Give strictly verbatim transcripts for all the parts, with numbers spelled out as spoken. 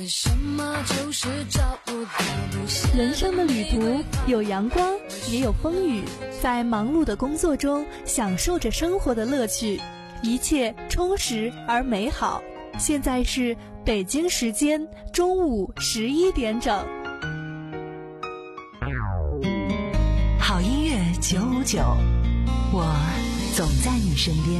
为什么就是找不到路线？ 人生的旅途有阳光，也有风雨，在忙碌的工作中享受着生活的乐趣，一切充实而美好。现在是北京时间中午十一点整。 好音乐九五九，我总在你身边。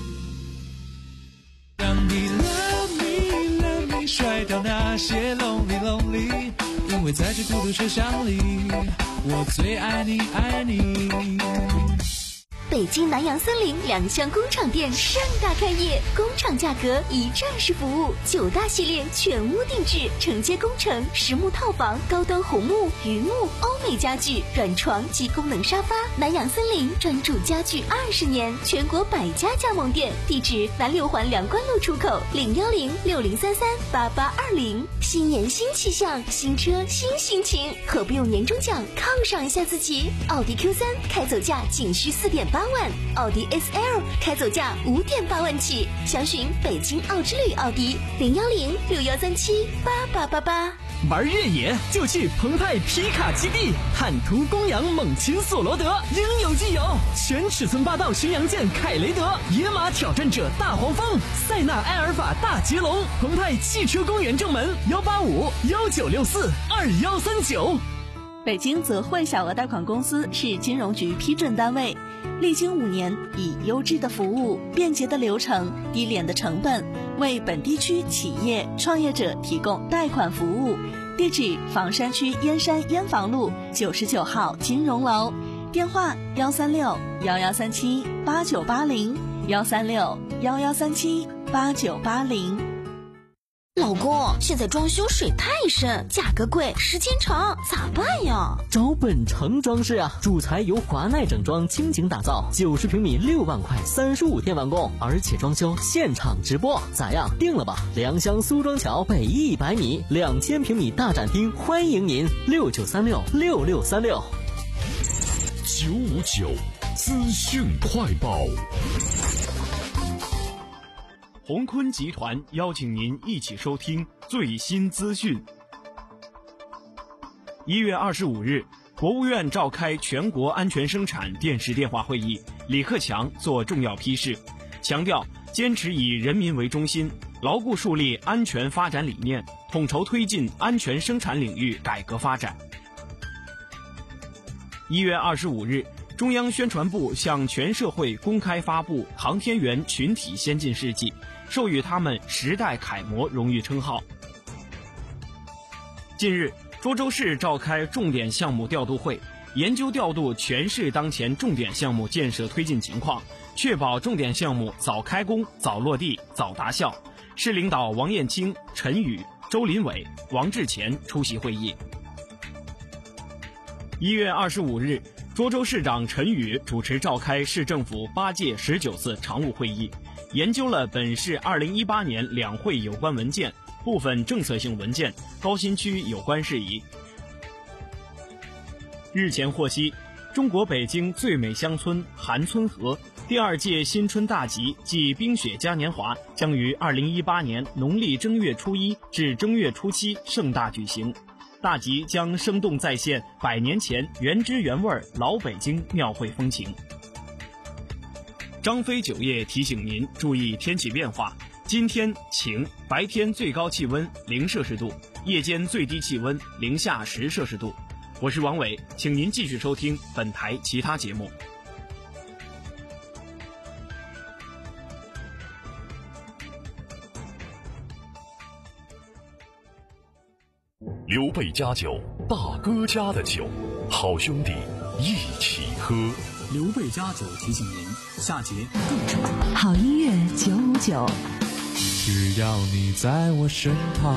让你 love me love me， 甩掉那些 lonely lonely， 因为在这孤独车厢里，我最爱你爱你。 北京南洋森林良乡工厂店盛大开业，工厂价格一站式服务，九大系列全屋定制，承接工程、实木套房、高端红木、榆木、欧美家具、软床及功能沙发。南洋森林专注家具二十年，全国百家加盟店，地址南六环梁关路出口，零幺零六零三三八八二零。新年新气象，新车新心情，何不用年终奖犒赏一下自己？奥迪 Q 三 开走价仅需四点八万，奥迪 S L 开走价五点八万起，详询北京奥之旅奥迪零幺零六幺三七八八八八。 玩越野就去澎湃皮卡基地，坦途公羊猛禽索罗德，应有尽有。全尺寸霸道巡洋舰凯雷德，野马挑战者大黄蜂，塞纳埃尔法大捷龙。澎湃汽车公园正门幺八五幺九六四二幺三九。 北京泽汇小额贷款公司是金融局批准单位，历经五年，以优质的服务、便捷的流程、低廉的成本，为本地区企业创业者提供贷款服务。地址：房山区燕山燕房路九十九号金融楼，电话：幺三六幺幺三七八九八零，幺三六幺幺三七八九八零。 老公，现在装修水太深，价格贵，时间长，咋办呀？ 找本城装饰啊，主材由华奈整装倾情打造，九十平米六万块，三十五天完工，而且装修现场直播，咋样？定了吧？良乡苏庄桥北一百米，两千平米大展厅，欢迎您，六九三六六六三六。 九五九资讯快报。 鸿坤集团邀请您一起收听最新资讯。一月二十五日，国务院召开全国安全生产电视电话会议，李克强作重要批示，强调坚持以人民为中心，牢固树立安全发展理念，统筹推进安全生产领域改革发展。一月二十五日，中央宣传部向全社会公开发布航天员群体先进事迹，授予他们时代楷模荣誉称号。近日，涿州市召开重点项目调度会，研究调度全市当前重点项目建设推进情况，确保重点项目早开工、早落地、早达效。市领导王艳清、陈宇、周林伟、王志前出席会议。一月二十五日，涿州市长陈宇主持召开市政府八届十九次常务会议，研究了本市二零一八年两会有关文件、部分政策性文件、高新区有关事宜。日前获悉，中国北京最美乡村韩村河第二届新春大集暨冰雪嘉年华将于二零一八年农历正月初一至正月初七盛大举行。大集将生动再现百年前原汁原味老北京庙会风情。张飞酒业提醒您注意天气变化，今天晴，白天最高气温零摄氏度，夜间最低气温零下十摄氏度。我是王伟，请您继续收听本台其他节目。 刘备家酒，大哥家的酒，好兄弟一起喝。 刘备家酒提醒您，下节更精彩。 好音乐九五九， 只要你在我身旁。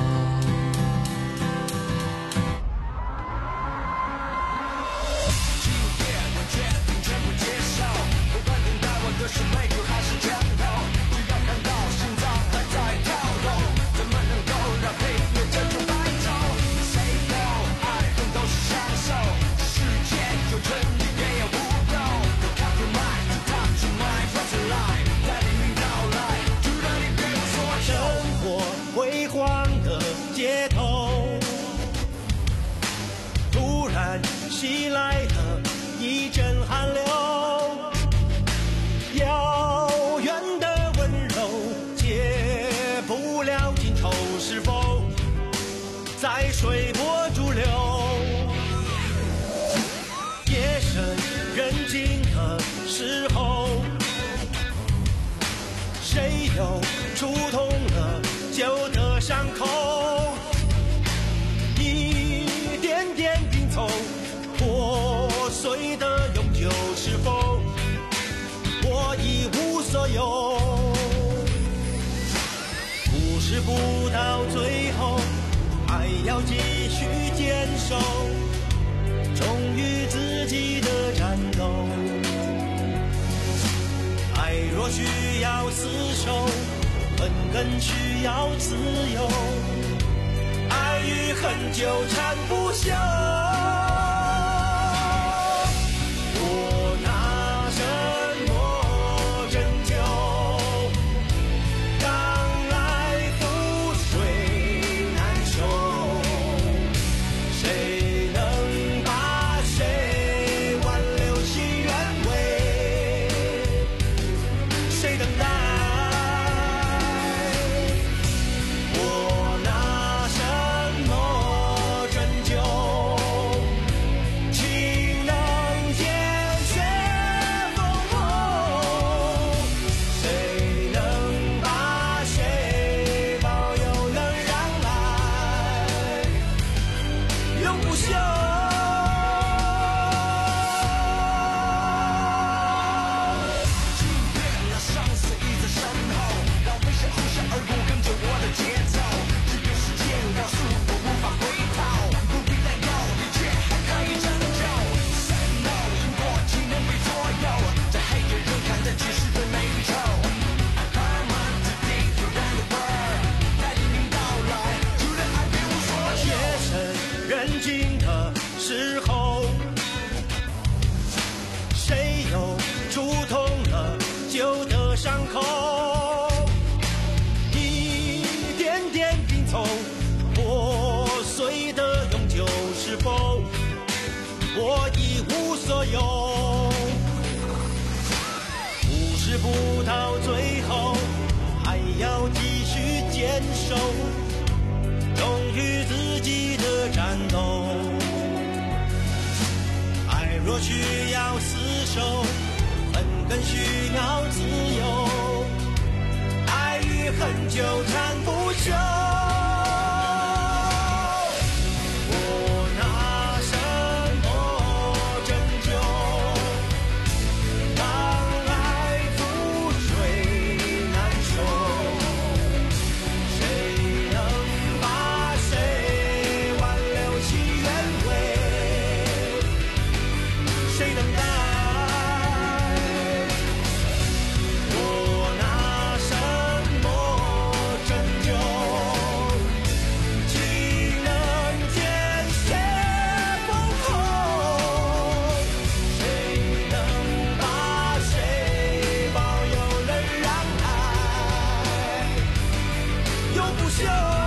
辉煌的街袭来的一阵寒流，遥远的温柔解不了今愁，是否在随波逐流？夜深人静的时候，谁又触痛了旧的伤口？一点点拼凑破碎的永久，是否我一无所有？故事不到最后，还要继续坚守，忠于自己的战斗。爱若需要厮守，恨更需要自由，爱与恨纠缠不休。我拿什么拯救？当来覆水难收，谁能把谁挽留其原委？谁等待？我拿什么拯救？情能见血封喉，谁能把谁保佑能让来永不朽？夜深人静的时候，谁又触痛了旧的伤口？一点点拼凑破碎的永久，是否我一无所有？故事不到最后，还要继续坚守，忠于自己的战斗。爱若需要厮守，恨更需要自由，爱与恨纠缠不休。我拿什么拯救？当来覆水难收，谁能把谁挽留其原委？谁等待？我拿什么拯救？情能见血封喉，谁能把谁保佑能让爱永不朽？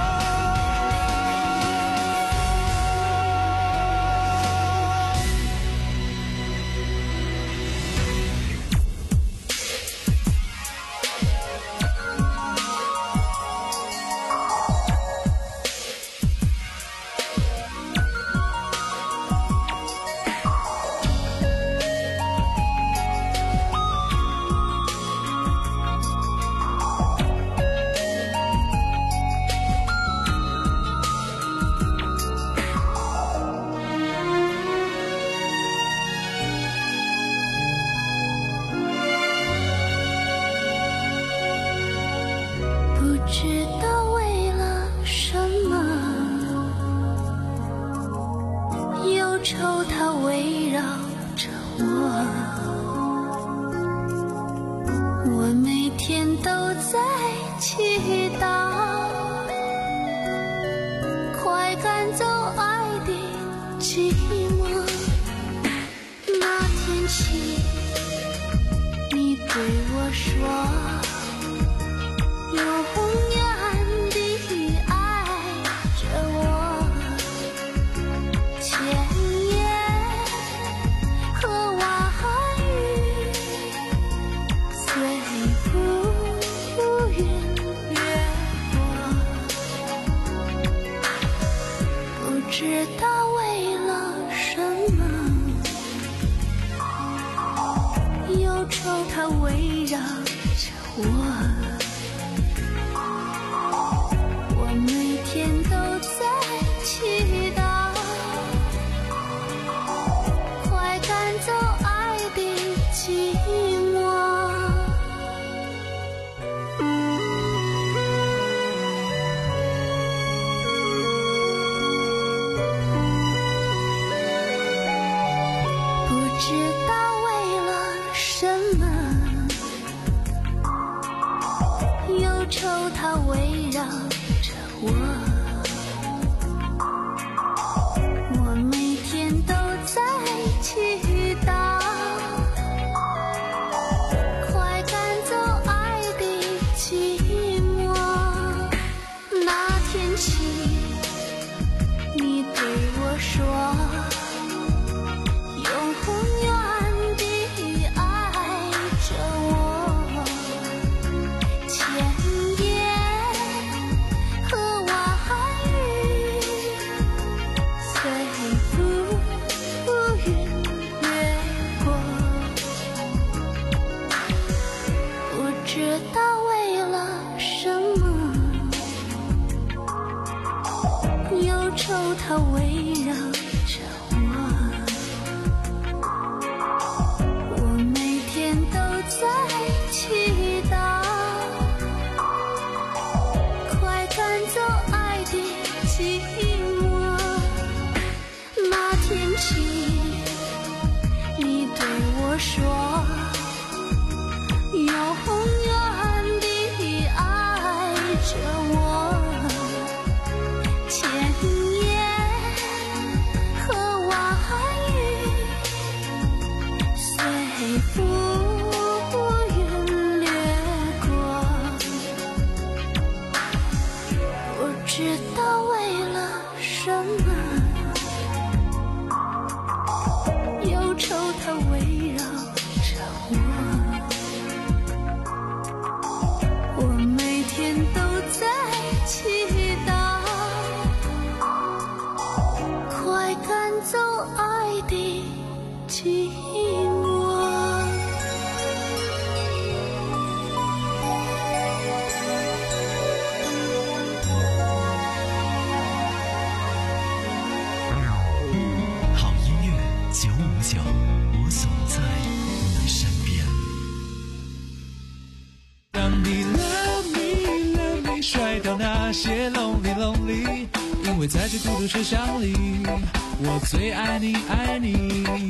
不知道为了什么，忧愁它围绕着我，我每天都在祈祷，快赶走爱的寂寞。那天起，你对我说，永远地爱着我，千言它围绕着我，我每天都在祈祷，快赶走爱的寂寞。那天起，你对我说，永远地爱着我，千言和万语随浮云掠过，不知道为了什么，忧愁它围绕着我，我每天都在祈祷，快赶走爱的寂寞。那天起，你对我说，永远地爱着我，千言和万语随浮云掠过，不知道为了什么，忧愁它围绕着我，我每天都在祈祷，快赶走爱的寂寞。 好音乐九五九，我总在你身边。 当你 love me love me 甩掉那些 lonely lonely， 因为在这孤独车厢里，我最爱你爱你。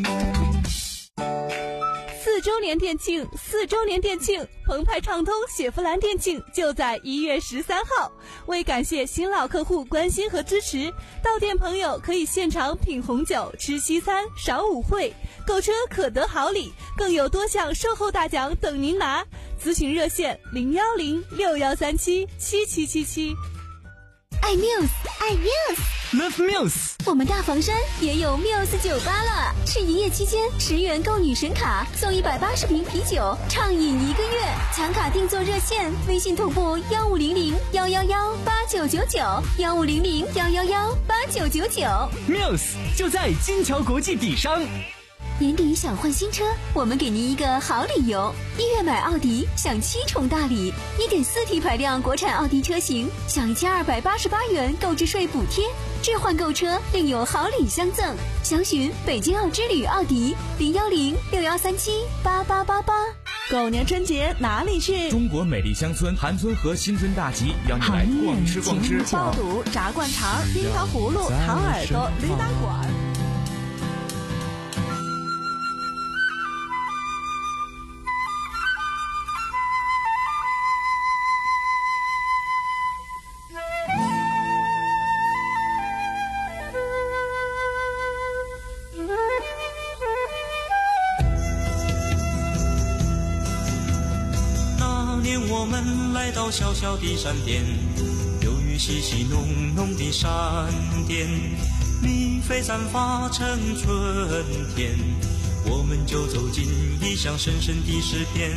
四周年店庆，四周年店庆，澎湃畅通雪佛兰店庆就在一月十三号。为感谢新老客户关心和支持，到店朋友可以现场品红酒、吃西餐、赏舞会，购车可得好礼，更有多项售后大奖等您拿。咨询热线零幺零六幺三七七七七七。 爱 Muse， 爱 Muse，Love Muse。 我们大房山也有 Muse 酒吧了，是营业期间十元购女神卡送一百八十瓶啤酒，畅饮一个月。抢卡定做热线，微信同步幺五零零幺幺幺八九九九，幺五零零幺幺幺八九九九。 Muse 就在金桥国际底商。 年底想换新车，我们给您一个好理由。一月买奥迪享七重大礼， 一点四 T 排量国产奥迪车型享一千二百八十八元购置税补贴，置换购车另有好礼相赠。详询北京奥之旅奥迪零幺零六幺三七八八八八。 狗年春节哪里去？ 中国美丽乡村韩村和新村大集邀你来逛吃逛吃， 爆肚、炸灌肠、冰糖葫芦、糖耳朵、驴打滚。 我们来到小小的山巅，有雨淅淅浓浓的闪电，蜜蜂散发成春天，我们就走进异乡深深的诗篇。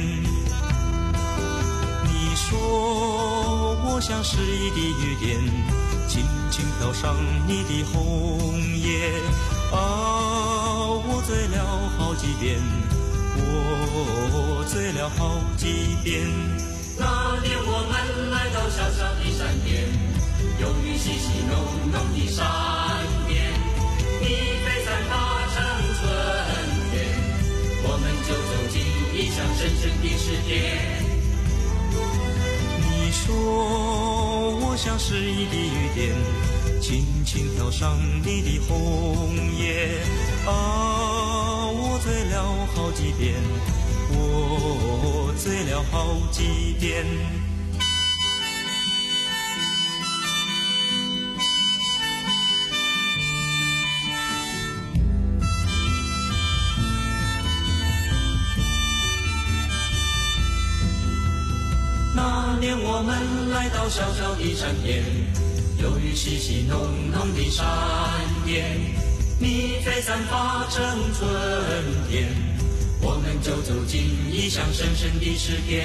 你说我像诗意的雨点，轻轻飘上你的红叶，啊，我醉了好几遍，我醉了好几遍。那年我们来到小小的山巅，有雨淅淅浓浓的闪电，蜜蜂散发成春天，我们就走进异乡深深的诗篇。你说我像诗意的雨点，轻轻飘上你的红叶，啊，我醉了好几遍，我醉了好几遍。 来到小小的山边，由于细细浓浓的闪电，你飞散发成春天，我们就走进异乡深深的诗篇。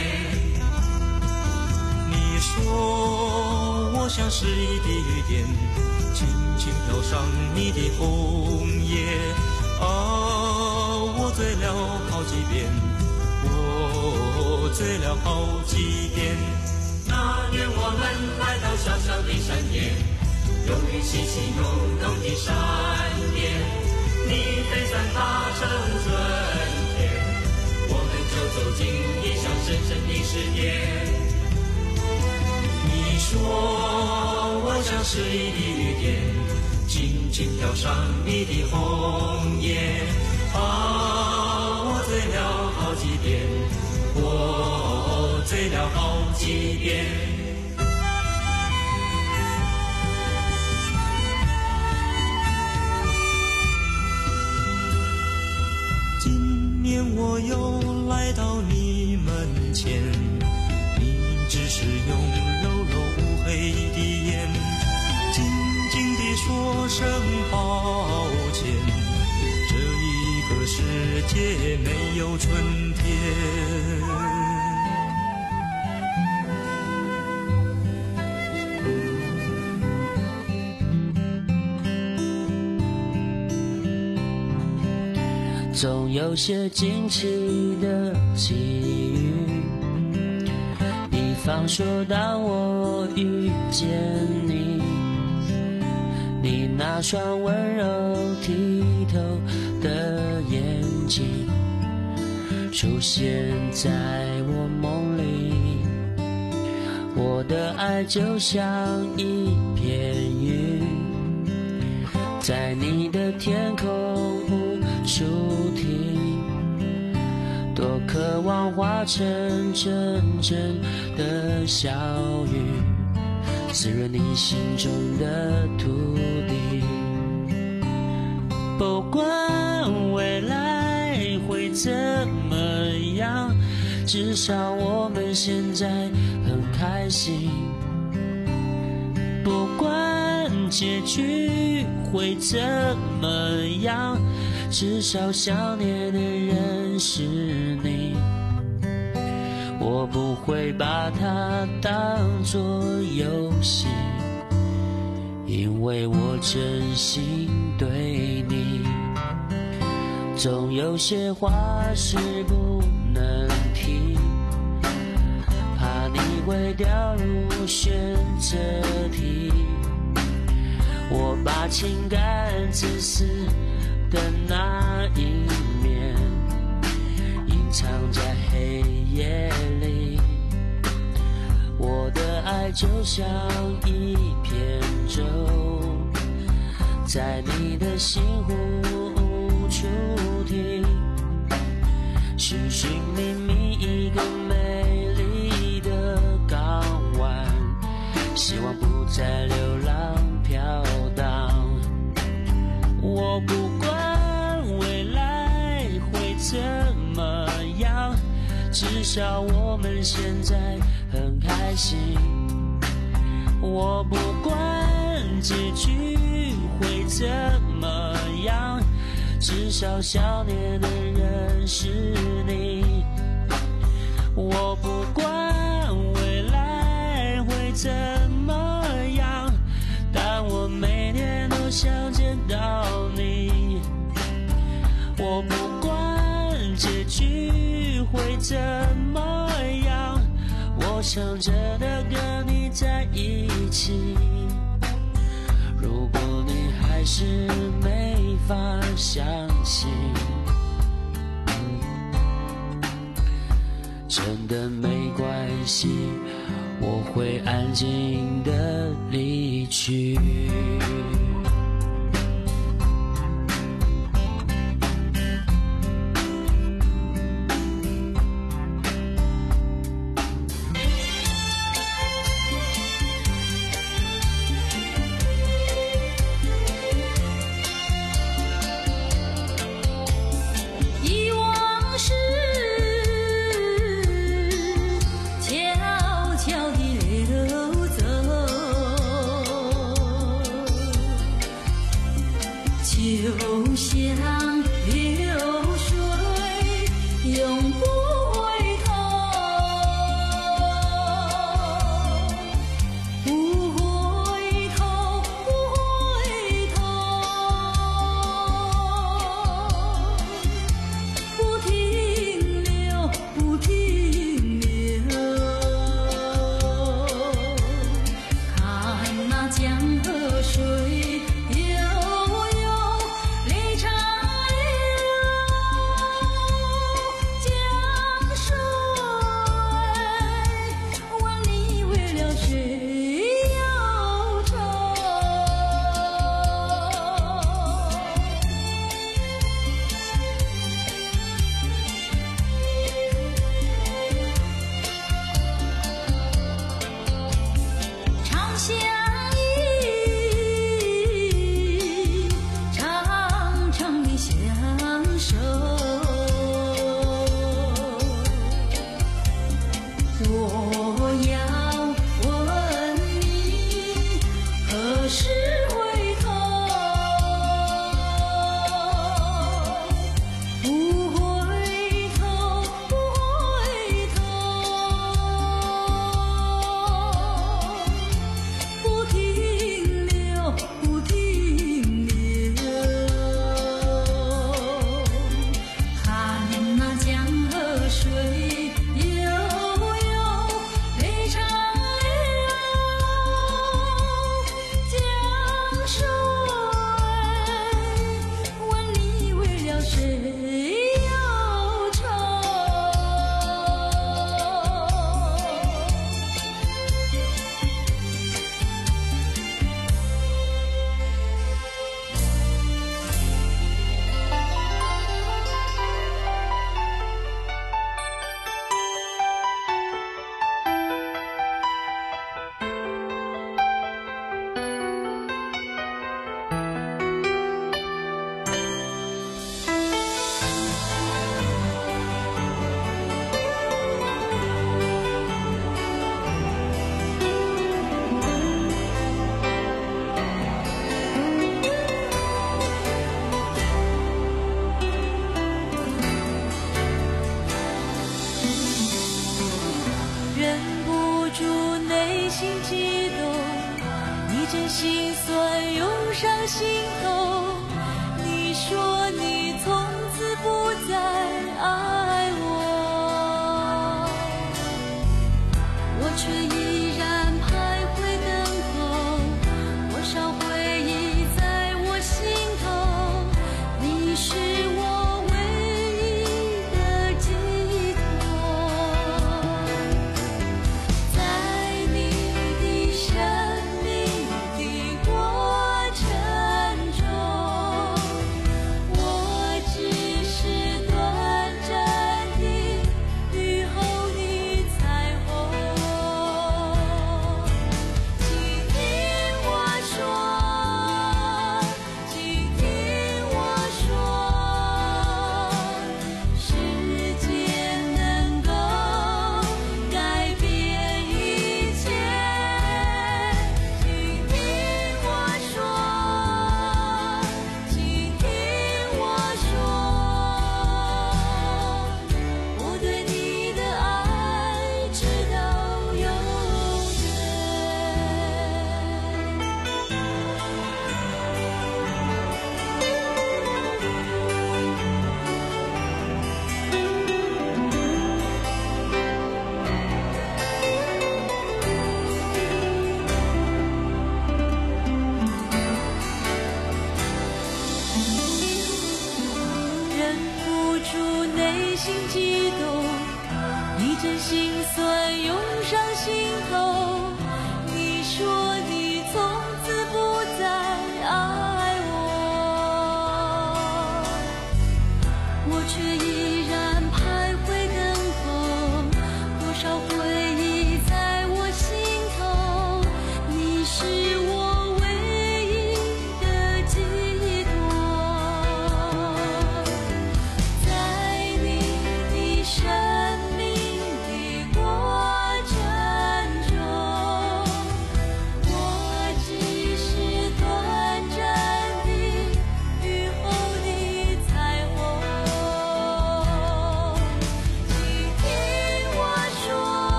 你说我像是一滴雨点，轻轻飘上你的红叶，啊，我醉了好几遍，我醉了好几遍。那年我们来到小小的山巅，由于细细浓浓的闪电，你飞散发成春天，我们就走进异乡深深的诗篇。你说我像是一滴雨点，轻轻飘上你的红叶，啊，我醉了好几遍，我醉了好几遍。今年我又来到你门前，你只是用柔柔乌黑的眼，静静地说声抱歉，这一个世界没有春天。 总有些惊奇的际遇，比方说当我遇见你，你那双温柔剔透的眼睛出现在我梦里，我的爱就像一片云，在你的天空无数停，多渴望化成阵阵的小雨，滋润你心中的土地。不管未来会怎么样，至少我们现在很开心。不管结局会怎么样，至少想念的人是你。我不会把它当作游戏，因为我真心对你。总有些话是不能提，怕你会掉入选择题。我把情感自私的那一面隐藏在黑夜里，我的爱就像一片舟，在你的心无处停，寻寻觅觅一个美丽的港湾，希望不再流浪飘荡。我不管未来会怎么样，至少我们现在很开心。我不管结局会怎么样，至少想念的人是你。我不管未来会怎么样，但我每天都想见到你。我不管结局会怎么样，我想真的跟你在一起。如果你还是没法相信，真的没关系，我会安静地离去。 悄悄地流相依，长长的相守。我要问你，何时回头？不回头，不回头，不停留，不停留。看那江河水悠悠，悲长流。江水问你为了谁忧愁？忍不住内心激动，一阵心酸涌上心头。你说你从此不再爱我，我却依然徘徊等候。多少回忆在我心头，你是我唯一的寄托。在你的生命的过程中，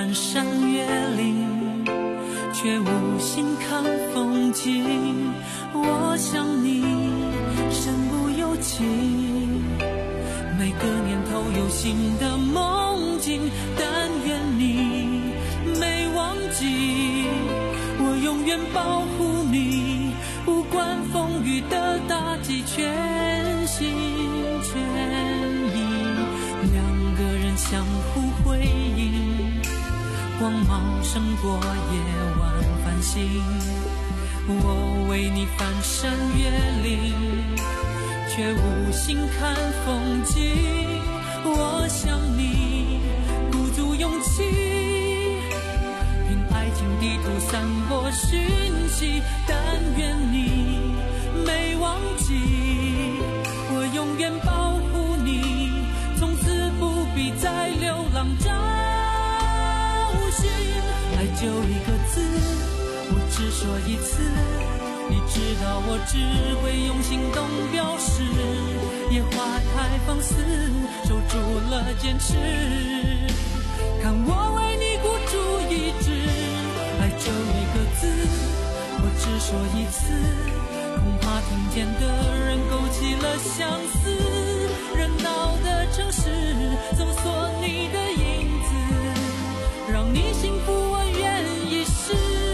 翻山越岭，却无心看风景。我想你身不由己，每个年头有新的梦境，但愿你没忘记，我永远保护你，不管风雨的打击，全心全意，两个人相互辉映，光芒胜过夜晚繁星。我为你翻山越岭，却无心看风景。我想你鼓足勇气，凭爱情地图散播讯息，但愿你没忘记，我永远保护你，从此不必再流浪找寻。爱就一个字，我只说一次，你知道我只会用行动表示，野花太放肆，守住了坚持，看我为你孤注一掷。爱就一个字，我只说一次，恐怕听见的人勾起了相思，热闹的城市搜索你的影子，让你幸福我愿意试。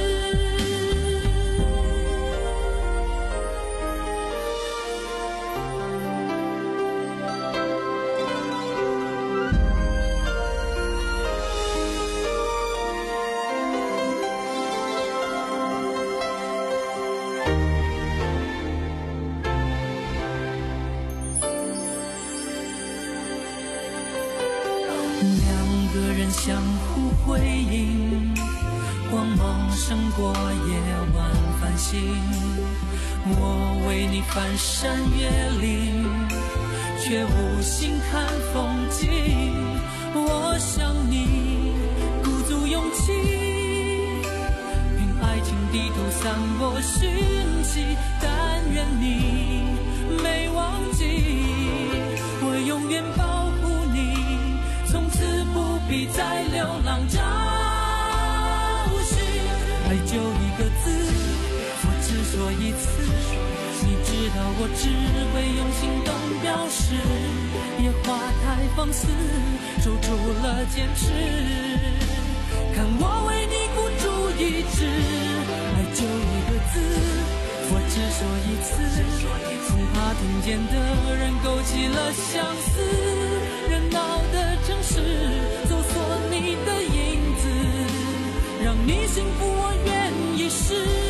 两个人相互辉映，光芒胜过夜晚繁星。我为你翻山越岭，却无心看风景。我想你鼓足勇气，凭爱情地图散播讯息，但愿你没忘记，我永远保护你，从此不必再流浪找寻。爱就一个字，我只说一次，你知道我只会用行动表示，野花太放肆，守住了坚持，看我为你孤注一掷。爱就一个字，我只说一次，恐怕听见的人勾起了相思，热闹的城市搜索你的影子，让你幸福我愿意试。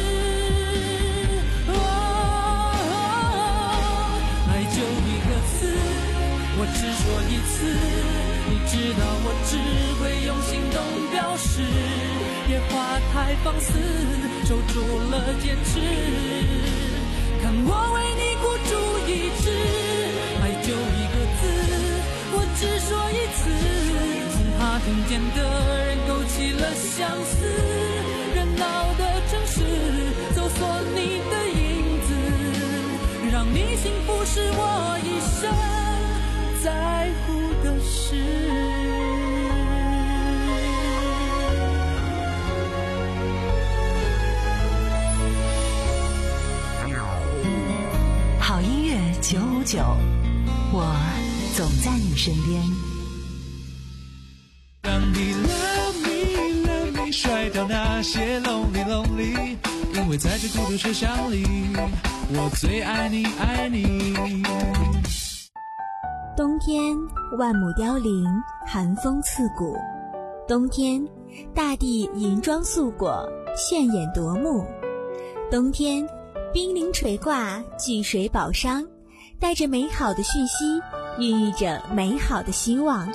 哦哦、爱就一个字，我只说一次，你知道我只会用行动表示，野花太放肆，守住了坚持，看我为你孤注一掷。爱就一个字，我只说一次，恐怕听见的人勾起了相思，热闹的城市搜索你的影子，让你幸福是我一生在乎的事。 好音乐九五九，我总在你身边。 让你 love me love me 甩掉那些 lonely lonely， 因为在这孤独车厢里，我最爱你爱你。 冬天万亩凋零，寒风刺骨。冬天大地银装素裹，炫眼夺目。冬天冰凌垂挂，聚水宝商，带着美好的讯息，孕育着美好的希望。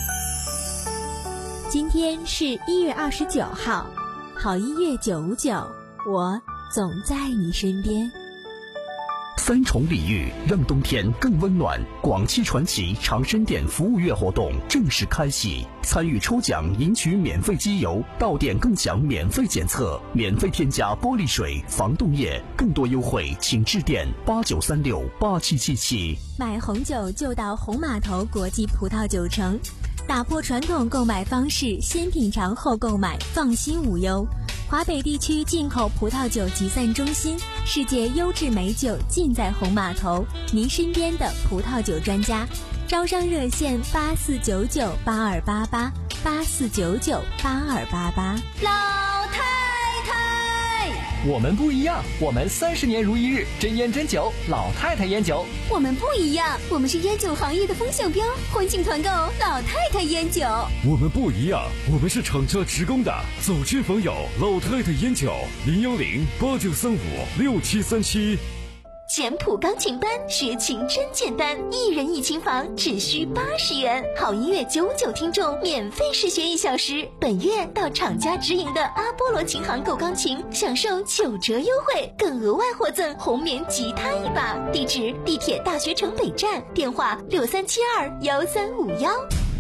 今天是一月二十九号，好音乐九五九，我总在你身边。 三重礼遇，让冬天更温暖。广汽传祺长生店服务月活动正式开启，参与抽奖赢取免费机油，到店更享免费检测，免费添加玻璃水、防冻液，更多优惠请致电八九三六八七七七。 买红酒就到红码头国际葡萄酒城， 打破传统购买方式，先品尝后购买，放心无忧。华北地区进口葡萄酒集散中心，世界优质美酒尽在红码头，您身边的葡萄酒专家。招商热线八四九九八二八八八四九九八二八八。 老太太， 我们不一样，我们三十年如一日，真烟真酒，老太太烟酒。 我们不一样，我们是烟酒行业的风向标，欢庆团购老太太烟酒。 我们不一样，我们是厂家职工的，走亲访友，老太太烟酒，零幺零八九三五六七三七。 简谱钢琴班，学琴真简单，一人一琴房只需八十元，好音乐九九听众免费试学一小时。本月到厂家直营的阿波罗琴行购钢琴，享受九折优惠，更额外获赠红棉吉他一把。地址：地铁大学城北站，电话六三七二幺三五幺。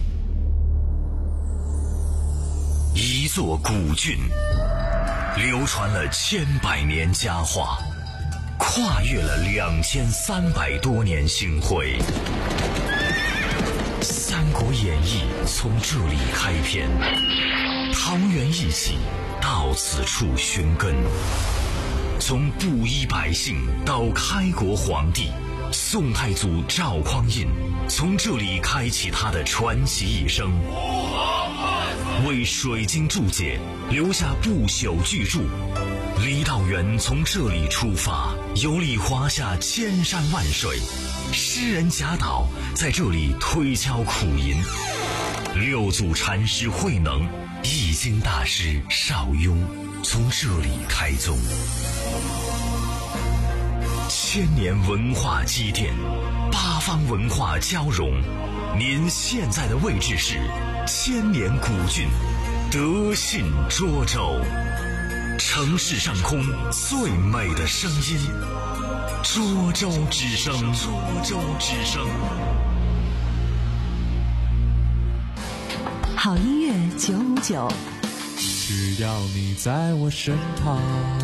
一座古郡，流传了千百年佳话，跨越了两千三百多年星辉，《三国演义》从这里开篇，桃园一起到此处寻根，从布衣百姓到开国皇帝，宋太祖赵匡胤从这里开启他的传奇一生，为水晶注解，留下不朽巨著。李道元从这里出发，游历华夏千山万水，诗人贾岛在这里推敲苦吟，六祖禅师慧能、易经大师邵雍从这里开宗。千年文化积淀，八方文化交融，您现在的位置是千年古郡德信涿州。城市上空最美的声音，涿州之声。涿州之声。 好音乐九五九， 只要你在我身旁。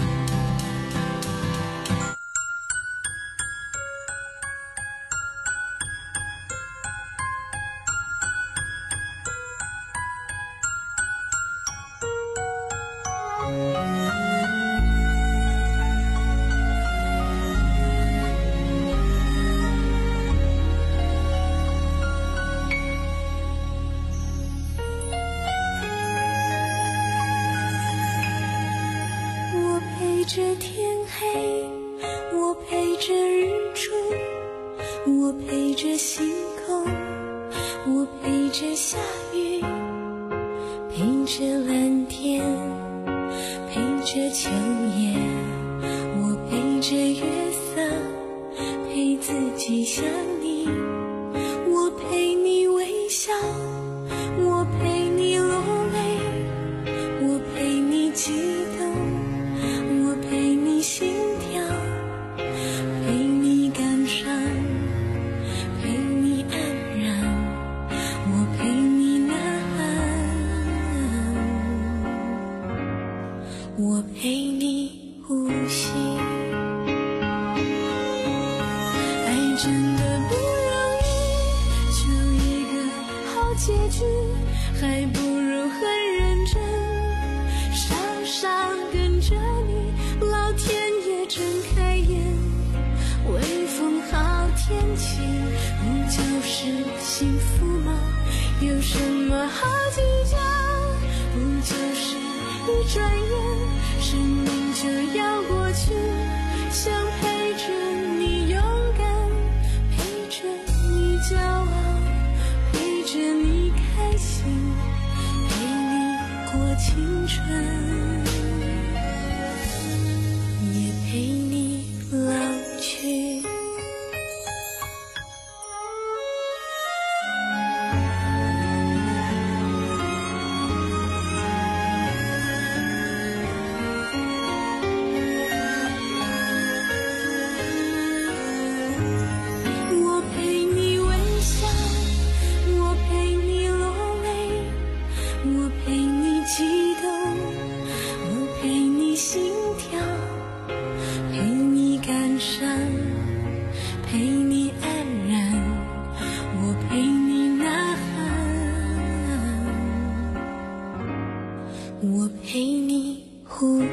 着天黑，我陪着日出，我陪着星空，我陪着下雨，陪着蓝天，陪着秋叶，我陪着月色，陪自己想你，我陪你微笑，我陪你落泪，我陪你激动，心跳，陪你感伤，陪你安然，我陪你呐喊，我陪你呼吸。爱真的不容易，求一个好结局，还不如很认真，傻傻跟着你。老天爷睁开眼，微风好天气，不就是幸福吗？有什么好计较？不就是一转眼，生命就要过去。想陪着你勇敢，陪着你骄傲，陪着你开心，陪你过青春。陪你老去。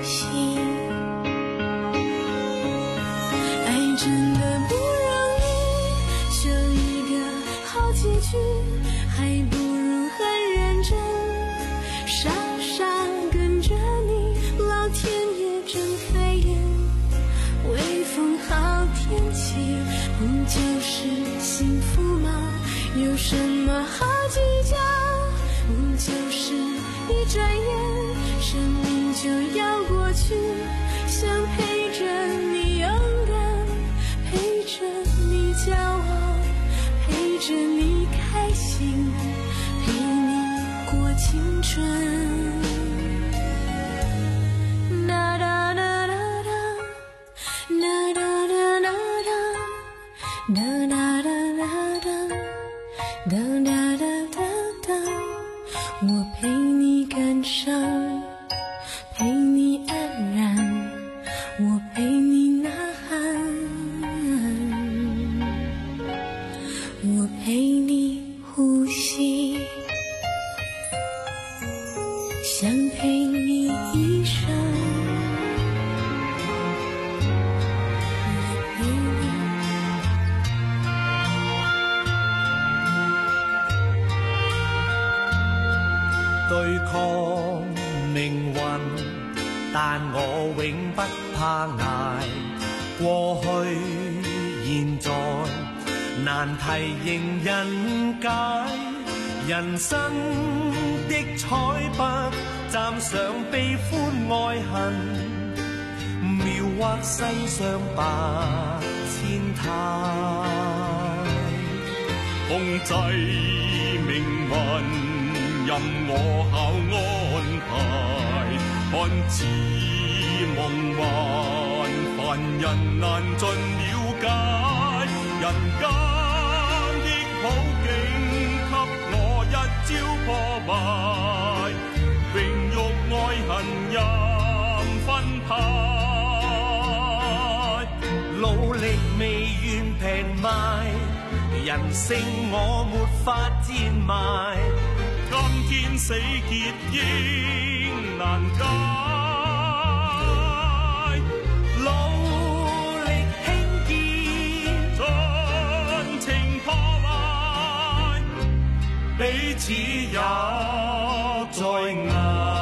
息。爱真的不容易，修一个好结局，还不如很认真，傻傻跟着你，老天爷睁开眼，微风好天气，不就是幸福吗？有什么好计较？不就是一转眼，生命就要过去，想陪着你勇敢，陪着你骄傲，陪着你开心，陪你过青春。哒哒哒哒哒，哒哒哒哒哒，哒哒哒哒哒，哒哒哒哒哒，我陪你感伤，陪你安然，我陪你呐喊，我陪你呼吸，想陪你一生。 對抗命運，但我永不怕捱。過去現在難題迎人解，人生的彩筆蘸上悲歡愛恨，描畫世上百千態， 控制命運任我效安排，看似夢幻，凡人難盡了解。人間的好景給我一朝破壞，榮辱愛恨任分派。 努力未願平賣，人性我沒法賤賣。 今天死結應難解， 努力興建， 盡情破壞， 彼此也在捱。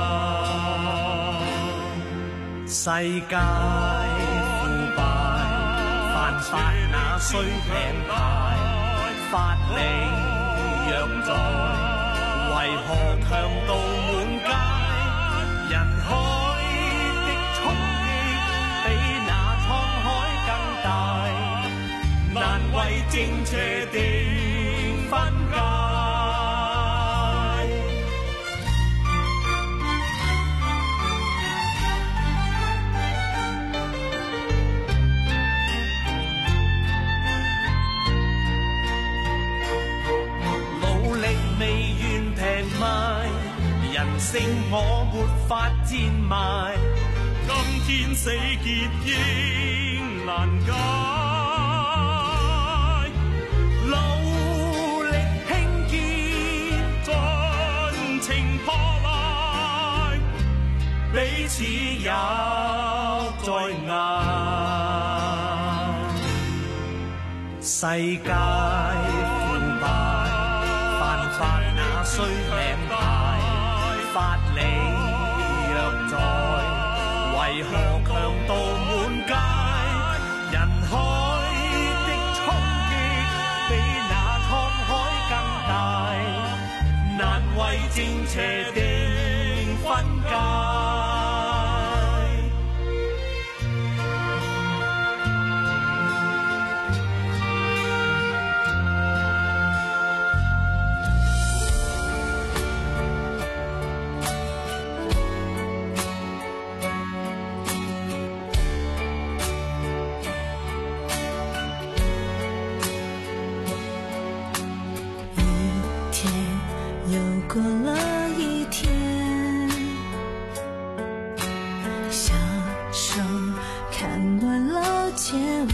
世界腐敗，犯法那需平牌，法理若在，為何強盜滿街？人海的衝擊比那滄海更大，難為正邪定分界。努力未願平賣，人性我沒法賤賣。 今天死結應難解， 努力興建， 盡情破壞， 彼此也在捱。世界腐敗，犯法那需平牌，法理若在，為何強盜滿街？人海的衝擊比那滄海更大，難為正邪定分界。 过了一天，小手看完了结尾，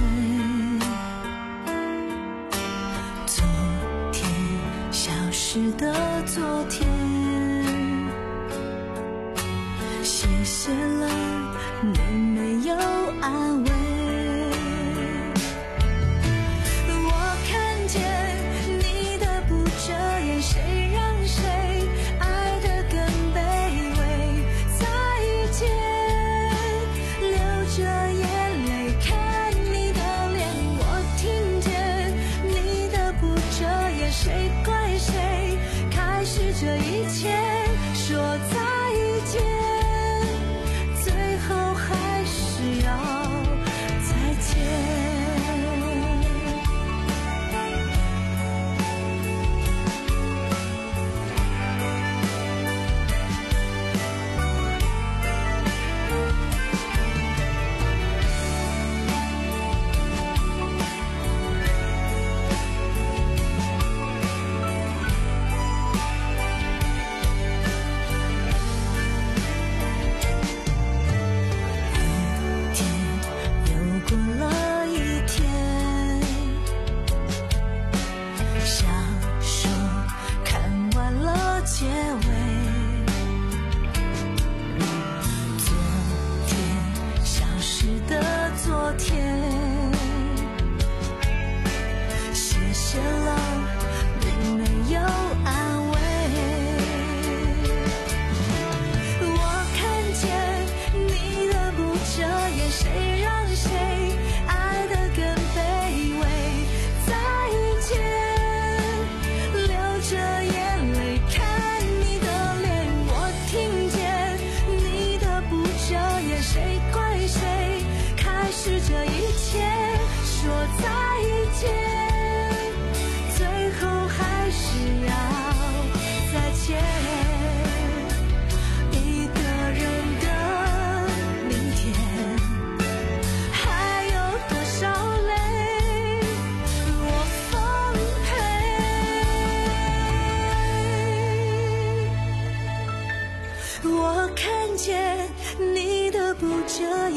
昨天消失的昨天，谢谢了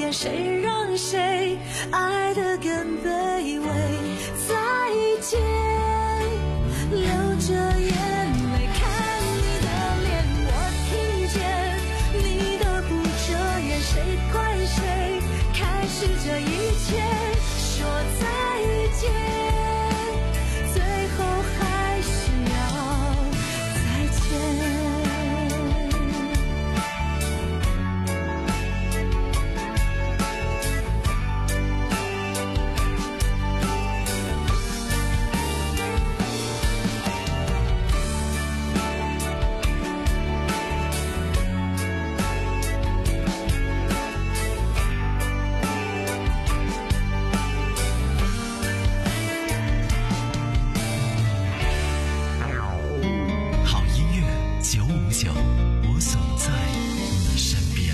眼，谁让谁爱得更卑微？再见，流着眼泪看你的脸，我听见你的不遮掩，谁怪谁开始这一切？说再见，最后还是要再见。 我总在你身边。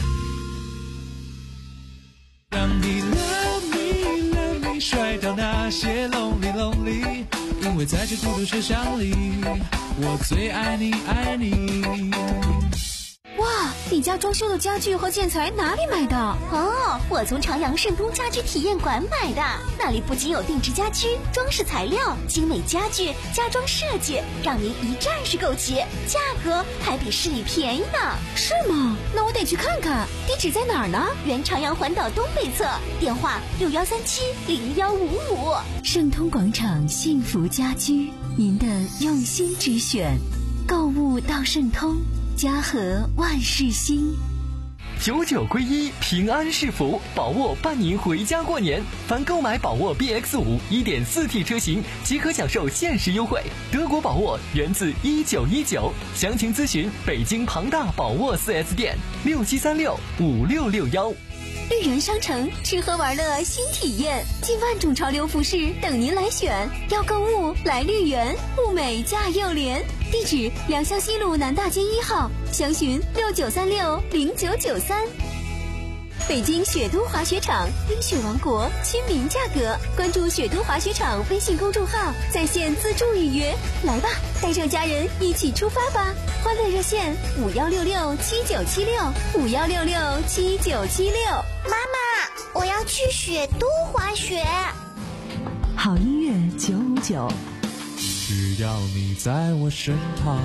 让你 love me love me 甩掉那些 lonely lonely， 因为在这孤独车厢里，我最爱你爱你。 哇，你家装修的家具和建材哪里买的？哦，我从朝阳盛通家居体验馆买的。那里不仅有定制家居、装饰材料、精美家具、家装设计，让您一站式购齐，价格还比市里便宜呢。是吗？那我得去看看。地址在哪儿呢？原朝阳环岛东北侧，电话六幺三七零幺五五。 盛通广场幸福家居，您的用心之选。购物到盛通。家和万事兴， 九九归一，平安是福，宝沃伴您回家过年。凡购买宝沃 B X 五 一点四 T 车型，即可享受限时优惠。德国宝沃源自一九一九，详情咨询北京庞大宝沃 四 S 店六七三六五六六幺。 绿源商城吃喝玩乐新体验，近万种潮流服饰等您来选。要购物来绿源，物美价又廉。地址：良乡西路南大街一号，详询六九三六零九九三。北京雪都滑雪场，冰雪王国，亲民价格。关注雪都滑雪场微信公众号，在线自助预约。来吧，带上家人一起出发吧！欢乐热线五幺六六七九七六五幺六六七九七六。 妈妈，我要去雪都滑雪。 好音乐九五九， 只要你在我身旁。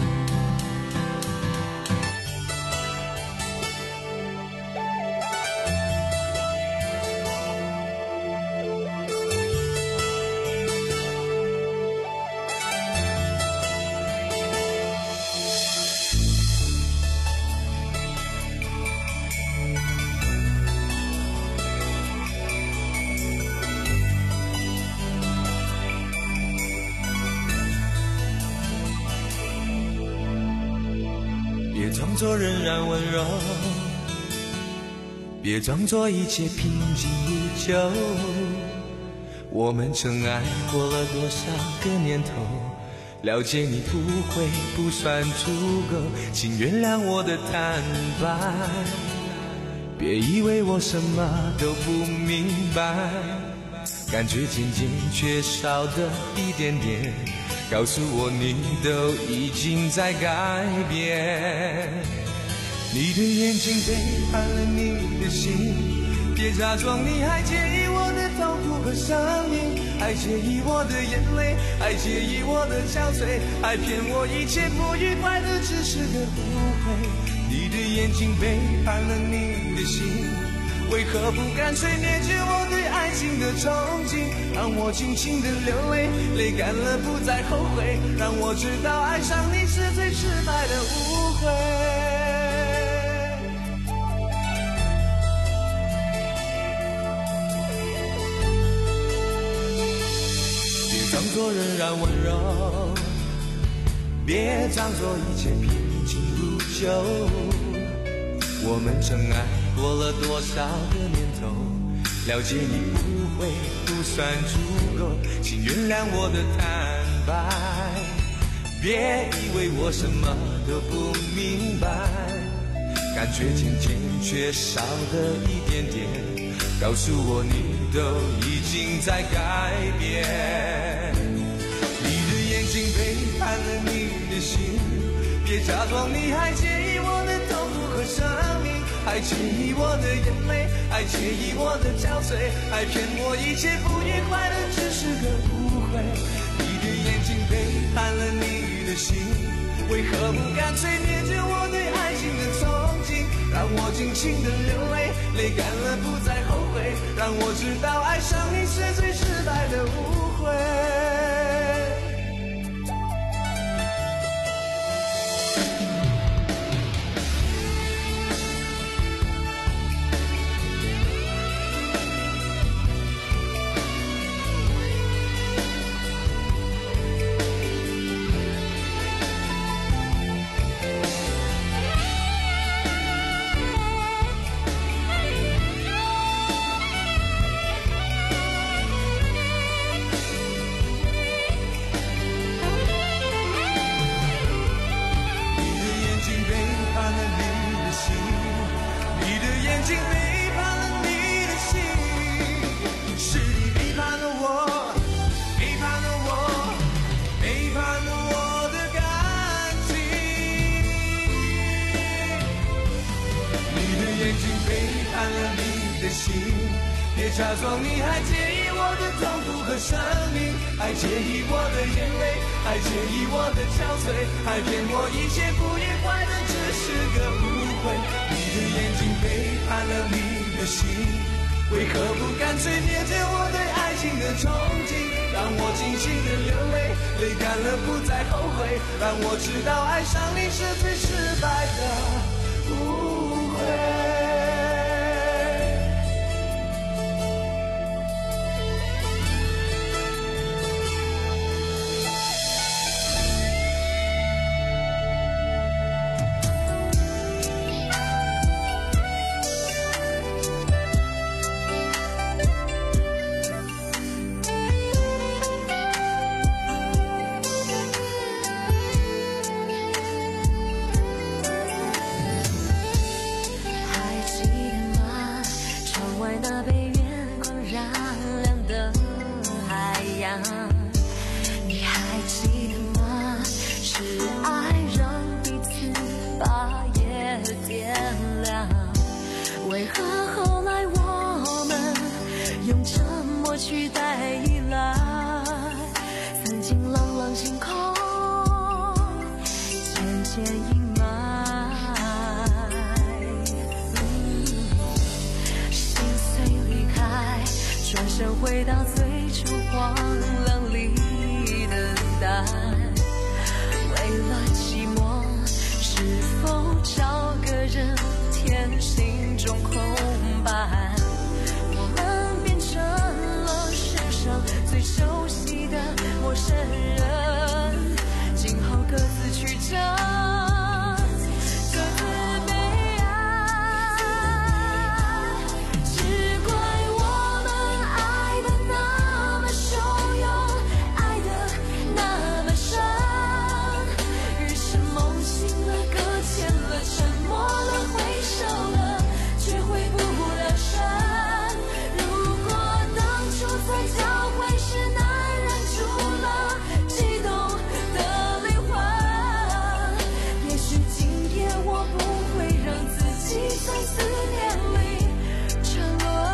别装作仍然温柔，别装作一切平静依旧。我们曾爱过了多少个年头，了解你不会不算足够，请原谅我的坦白。别以为我什么都不明白，感觉渐渐缺少的一点点，告诉我你都已经在改变。你的眼睛背叛了你的心，别假装你还介意我的痛苦和伤心，还介意我的眼泪，还介意我的憔悴，还骗我一切不愉快的只是个误会。你的眼睛背叛了你的心，为何不干脆灭绝我对爱情的憧憬，让我尽情的流泪，泪干了不再后悔，让我知道爱上你是最失败的误会。别装作仍然温柔，别装作一切平静如旧。我们曾爱过了多少个年头，了解你不会不算足够，请原谅我的坦白。别以为我什么都不明白，感觉渐渐缺少的一点点，告诉我你都已经在改变。你的眼睛背叛了你的心，别假装你还介意我的痛苦和伤，还介意我的眼泪，还还介意我的憔悴，还骗我一切不愉快的只是个误会。你的眼睛背叛了你的心，为何不干脆灭绝我对爱情的憧憬，让我尽情的流泪，泪干了不再后悔，让我知道爱上你是最失败的误会。别假装你还介意我的痛苦和生命，还介意我的眼泪，还介意我的憔悴，还骗我一切不愉快的只是个误会。你的眼睛背叛了你的心，为何不干脆灭绝我对爱情的憧憬，让我尽情的流泪，泪干了不再后悔，让我知道爱上你是最失败的误会。 你还记得吗？是爱让彼此把夜点亮，为何后来我们用沉默取代依赖？曾经朗朗星空渐渐阴霾，嗯，心碎离开，转身回到最初荒凉里等待，为了寂寞，是否找个人填心中空白？我们变成了世上最熟悉的陌生人，今后各自曲折，各自悲哀，只怪我们爱的那么汹涌，爱的那么深，于是梦醒了，搁浅了，沉默了，回首了，却回不了神。如果当初在交汇时难忍住了激动的灵魂，也许今夜我不会让自己在思念里沉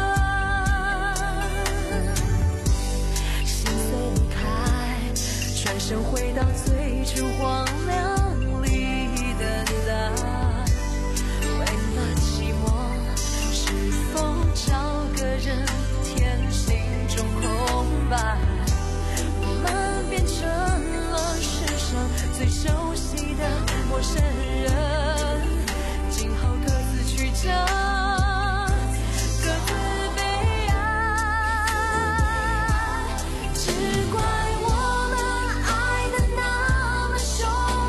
沦。心碎离开，转身回到最初荒凉里等待，为了寂寞，是否找个人填心中空白？我们变成了世上最熟悉的陌生人，今后各自曲折，各自悲哀，只怪我们爱的那么汹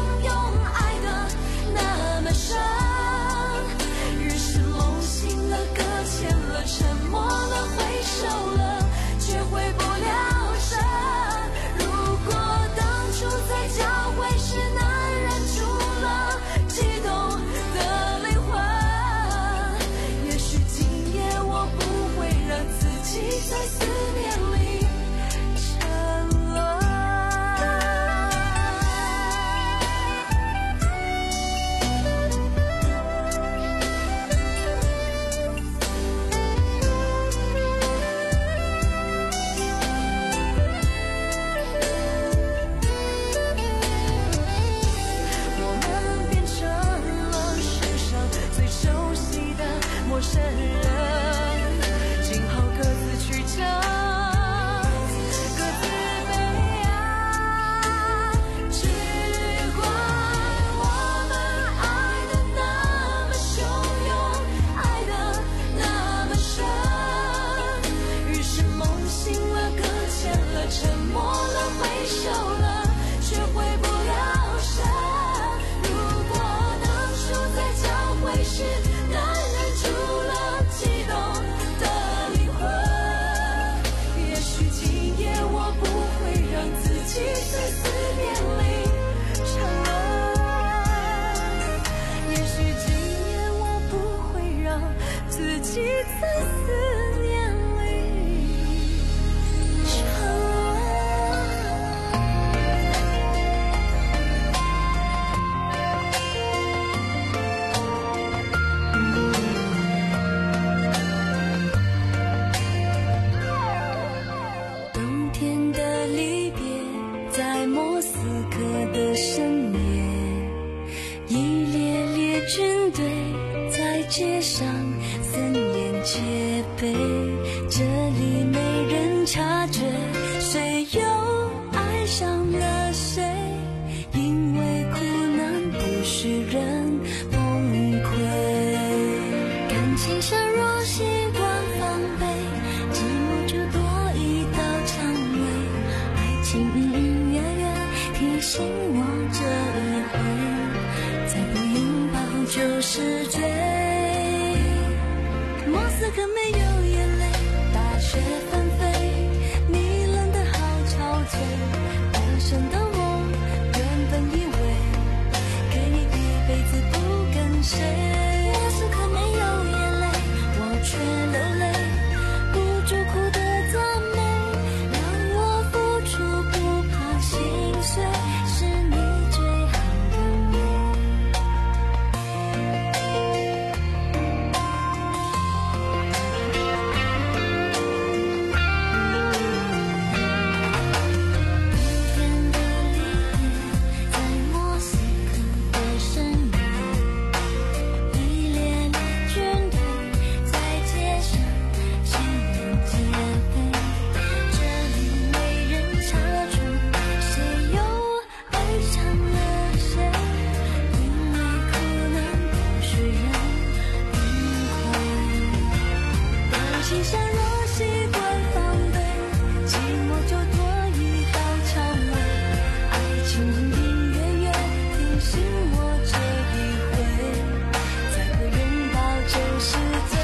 这里没人察觉，谁又爱上了谁？因为苦难不许人崩溃，感情上若习惯防备，寂寞就多一道蔷薇。爱情隐隐约约提醒我这一回，再不拥抱就是罪。莫斯科没有眼泪，大雪纷飞，你冷得好憔悴。单身的我原本以为可以一辈子不跟谁，莫斯科没有眼泪，我却流泪，不住苦的赞美，让我付出不怕心碎，是你最好的美。心上若习惯防备，寂寞就多一道蔷薇。爱情隐隐约约提醒我这一回，再不拥抱就是罪。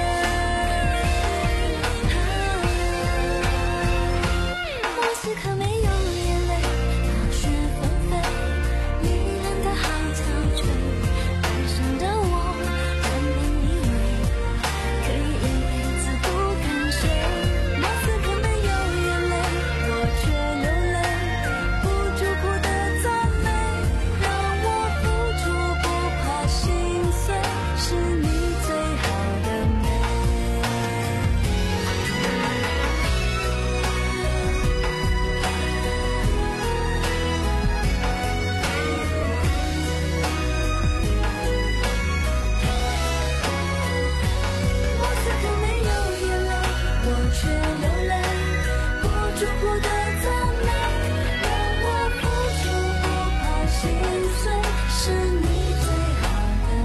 莫斯科没有眼泪，大雪纷飞，你冷得好憔悴。单身的我原本以为可以一辈子不跟谁，莫斯科没有眼泪，我却流泪，不住苦的赞美，让我付出不怕心碎，是你最好的美。莫斯科没有眼泪，我却流泪，不住苦的赞美，让我付出不怕心碎，是你最好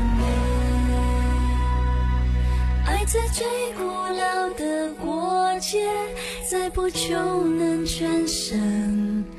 的美。爱在最古老的国界，再不就能全身